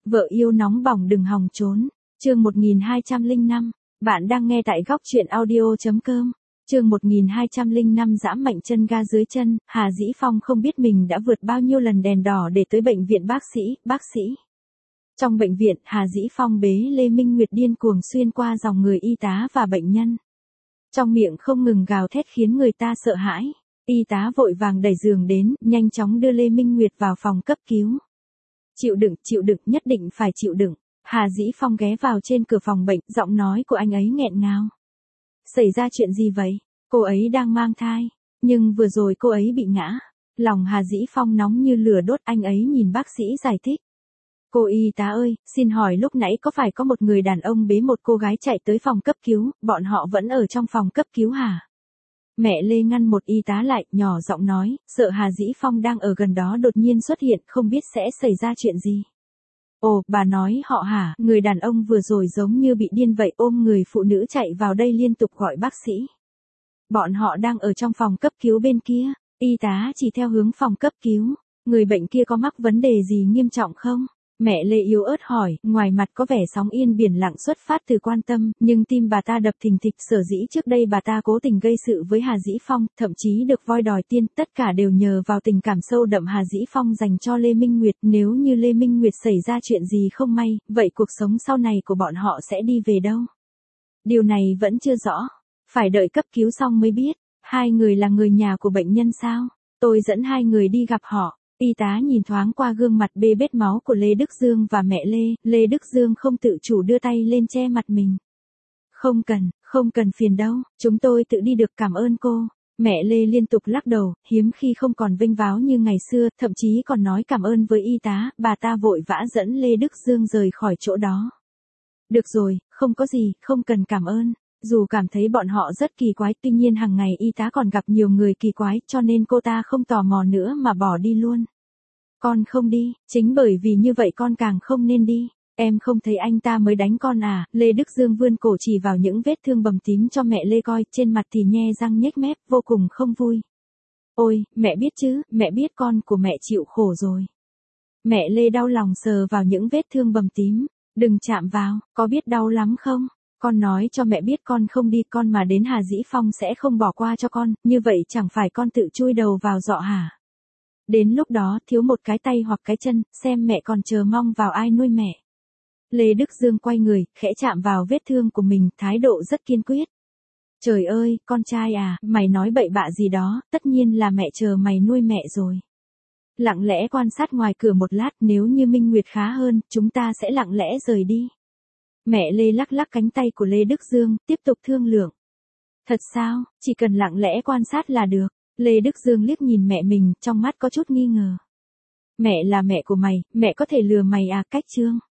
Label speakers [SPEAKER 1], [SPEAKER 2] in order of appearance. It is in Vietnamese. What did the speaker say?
[SPEAKER 1] Vợ yêu nóng bỏng đừng hòng trốn. Chương 1205. Bạn đang nghe tại góc truyện audio.com. Chương 1205 dã mạnh chân ga dưới chân, Hà Dĩ Phong không biết mình đã vượt bao nhiêu lần đèn đỏ để tới bệnh viện bác sĩ. Trong bệnh viện, Hà Dĩ Phong bế Lê Minh Nguyệt điên cuồng xuyên qua dòng người y tá và bệnh nhân. Trong miệng không ngừng gào thét khiến người ta sợ hãi. Y tá vội vàng đẩy giường đến, nhanh chóng đưa Lê Minh Nguyệt vào phòng cấp cứu. Chịu đựng, nhất định phải chịu đựng. Hà Dĩ Phong ghé vào trên cửa phòng bệnh, giọng nói của anh ấy nghẹn ngào. Xảy ra chuyện gì vậy? Cô ấy đang mang thai, nhưng vừa rồi cô ấy bị ngã. Lòng Hà Dĩ Phong nóng như lửa đốt, anh ấy nhìn bác sĩ giải thích. Cô y tá ơi, xin hỏi lúc nãy có phải có một người đàn ông bế một cô gái chạy tới phòng cấp cứu, bọn họ vẫn ở trong phòng cấp cứu hả? Mẹ Lê ngăn một y tá lại, nhỏ giọng nói, sợ Hà Dĩ Phong đang ở gần đó đột nhiên xuất hiện, không biết sẽ xảy ra chuyện gì. Ồ, bà nói họ hả? Người đàn ông vừa rồi giống như bị điên vậy, ôm người phụ nữ chạy vào đây liên tục gọi bác sĩ. Bọn họ đang ở trong phòng cấp cứu bên kia. Y tá chỉ theo hướng phòng cấp cứu. Người bệnh kia có mắc vấn đề gì nghiêm trọng không? Mẹ Lê yếu ớt hỏi, ngoài mặt có vẻ sóng yên biển lặng xuất phát từ quan tâm, nhưng tim bà ta đập thình thịch. Sở dĩ trước đây bà ta cố tình gây sự với Hà Dĩ Phong, thậm chí được voi đòi tiên, tất cả đều nhờ vào tình cảm sâu đậm Hà Dĩ Phong dành cho Lê Minh Nguyệt. Nếu như Lê Minh Nguyệt xảy ra chuyện gì không may, vậy cuộc sống sau này của bọn họ sẽ đi về đâu? Điều này vẫn chưa rõ, phải đợi cấp cứu xong mới biết. Hai người là người nhà của bệnh nhân sao? Tôi dẫn hai người đi gặp họ. Y tá nhìn thoáng qua gương mặt bê bết máu của Lê Đức Dương và mẹ Lê Đức Dương không tự chủ đưa tay lên che mặt mình. Không cần phiền đâu, chúng tôi tự đi được, cảm ơn cô. Mẹ Lê liên tục lắc đầu, hiếm khi không còn vênh váo như ngày xưa, thậm chí còn nói cảm ơn với y tá. Bà ta vội vã dẫn Lê Đức Dương rời khỏi chỗ đó. Được rồi, không có gì, không cần cảm ơn. Dù cảm thấy bọn họ rất kỳ quái, tuy nhiên hàng ngày y tá còn gặp nhiều người kỳ quái, cho nên cô ta không tò mò nữa mà bỏ đi luôn. Con không đi, chính bởi vì như vậy con càng không nên đi. Em không thấy anh ta mới đánh con à? Lê Đức Dương vươn cổ chỉ vào những vết thương bầm tím cho mẹ Lê coi, trên mặt thì nhe răng nhếch mép, vô cùng không vui. Ôi, mẹ biết chứ, mẹ biết con của mẹ chịu khổ rồi. Mẹ Lê đau lòng sờ vào những vết thương bầm tím. Đừng chạm vào, có biết đau lắm không? Con nói cho mẹ biết con không đi, con mà đến Hà Dĩ Phong sẽ không bỏ qua cho con, như vậy chẳng phải con tự chui đầu vào giọ hả? Đến lúc đó thiếu một cái tay hoặc cái chân, xem mẹ còn chờ mong vào ai nuôi mẹ. Lê Đức Dương quay người, khẽ chạm vào vết thương của mình, thái độ rất kiên quyết. Trời ơi, con trai à, mày nói bậy bạ gì đó, tất nhiên là mẹ chờ mày nuôi mẹ rồi. Lặng lẽ quan sát ngoài cửa một lát, nếu như Minh Nguyệt khá hơn, chúng ta sẽ lặng lẽ rời đi. Mẹ Lê lắc lắc cánh tay của Lê Đức Dương, tiếp tục thương lượng. Thật sao, chỉ cần lặng lẽ quan sát là được. Lê Đức Dương liếc nhìn mẹ mình, trong mắt có chút nghi ngờ. Mẹ là mẹ của mày, mẹ có thể lừa mày à? Cách Trương.